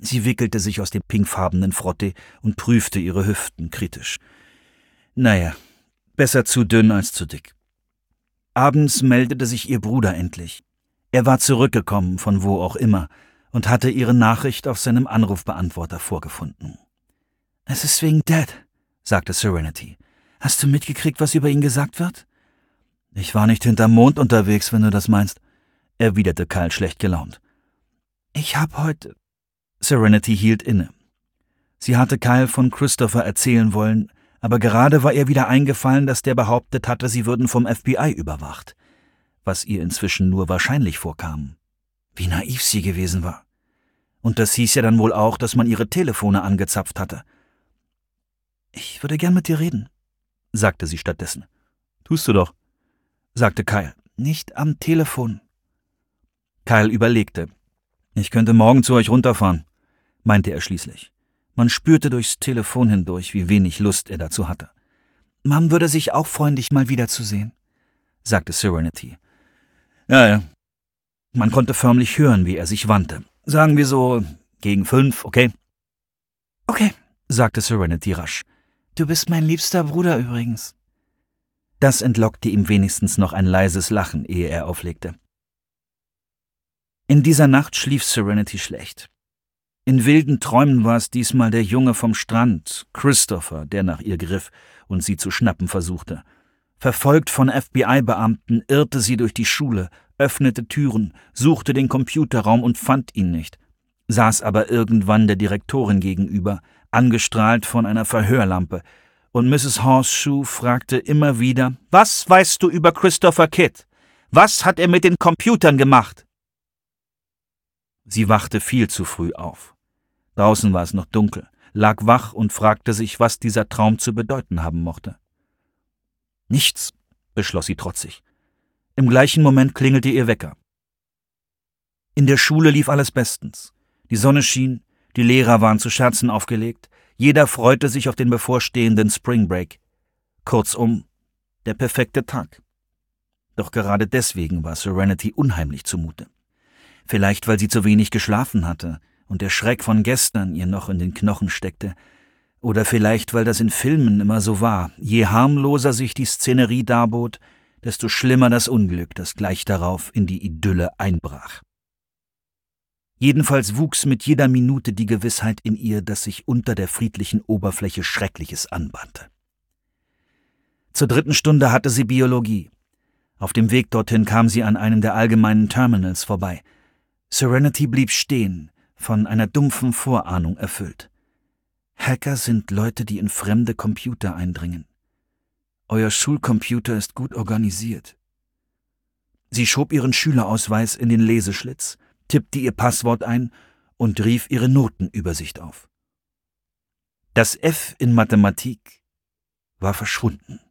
Sie wickelte sich aus dem pinkfarbenen Frottee und prüfte ihre Hüften kritisch. Naja, besser zu dünn als zu dick. Abends meldete sich ihr Bruder endlich. Er war zurückgekommen, von wo auch immer, und hatte ihre Nachricht auf seinem Anrufbeantworter vorgefunden. »Es ist wegen Dad«, sagte Serenity. »Hast du mitgekriegt, was über ihn gesagt wird?« »Ich war nicht hinterm Mond unterwegs, wenn du das meinst«, erwiderte Kyle schlecht gelaunt. »Ich hab heute...« Serenity hielt inne. Sie hatte Kyle von Christopher erzählen wollen, aber gerade war ihr wieder eingefallen, dass der behauptet hatte, sie würden vom FBI überwacht, was ihr inzwischen nur wahrscheinlich vorkam. Wie naiv sie gewesen war. Und das hieß ja dann wohl auch, dass man ihre Telefone angezapft hatte. »Ich würde gern mit dir reden«, sagte sie stattdessen. »Tust du doch«, sagte Kyle. »Nicht am Telefon.« Kyle überlegte. »Ich könnte morgen zu euch runterfahren«, meinte er schließlich. Man spürte durchs Telefon hindurch, wie wenig Lust er dazu hatte. »Mom würde sich auch freuen, dich mal wiederzusehen«, sagte Serenity. Ja. Man konnte förmlich hören, wie er sich wandte. »Sagen wir so, gegen 5, okay?« »Okay«, sagte Serenity rasch. »Du bist mein liebster Bruder übrigens.« Das entlockte ihm wenigstens noch ein leises Lachen, ehe er auflegte. In dieser Nacht schlief Serenity schlecht. In wilden Träumen war es diesmal der Junge vom Strand, Christopher, der nach ihr griff und sie zu schnappen versuchte. Verfolgt von FBI-Beamten irrte sie durch die Schule, öffnete Türen, suchte den Computerraum und fand ihn nicht, saß aber irgendwann der Direktorin gegenüber, angestrahlt von einer Verhörlampe, und Mrs. Horseshoe fragte immer wieder, »Was weißt du über Christopher Kidd? Was hat er mit den Computern gemacht?« Sie wachte viel zu früh auf. Draußen war es noch dunkel, lag wach und fragte sich, was dieser Traum zu bedeuten haben mochte. »Nichts«, beschloss sie trotzig. Im gleichen Moment klingelte ihr Wecker. In der Schule lief alles bestens. Die Sonne schien, die Lehrer waren zu Scherzen aufgelegt, jeder freute sich auf den bevorstehenden Spring Break. Kurzum, der perfekte Tag. Doch gerade deswegen war Serenity unheimlich zumute. Vielleicht, weil sie zu wenig geschlafen hatte und der Schreck von gestern ihr noch in den Knochen steckte. Oder vielleicht, weil das in Filmen immer so war. Je harmloser sich die Szenerie darbot, desto schlimmer das Unglück, das gleich darauf in die Idylle einbrach. Jedenfalls wuchs mit jeder Minute die Gewissheit in ihr, dass sich unter der friedlichen Oberfläche Schreckliches anbahnte. Zur 3. Stunde hatte sie Biologie. Auf dem Weg dorthin kam sie an einem der allgemeinen Terminals vorbei. Serenity blieb stehen, von einer dumpfen Vorahnung erfüllt. Hacker sind Leute, die in fremde Computer eindringen. Euer Schulcomputer ist gut organisiert. Sie schob ihren Schülerausweis in den Leseschlitz, tippte ihr Passwort ein und rief ihre Notenübersicht auf. Das F in Mathematik war verschwunden.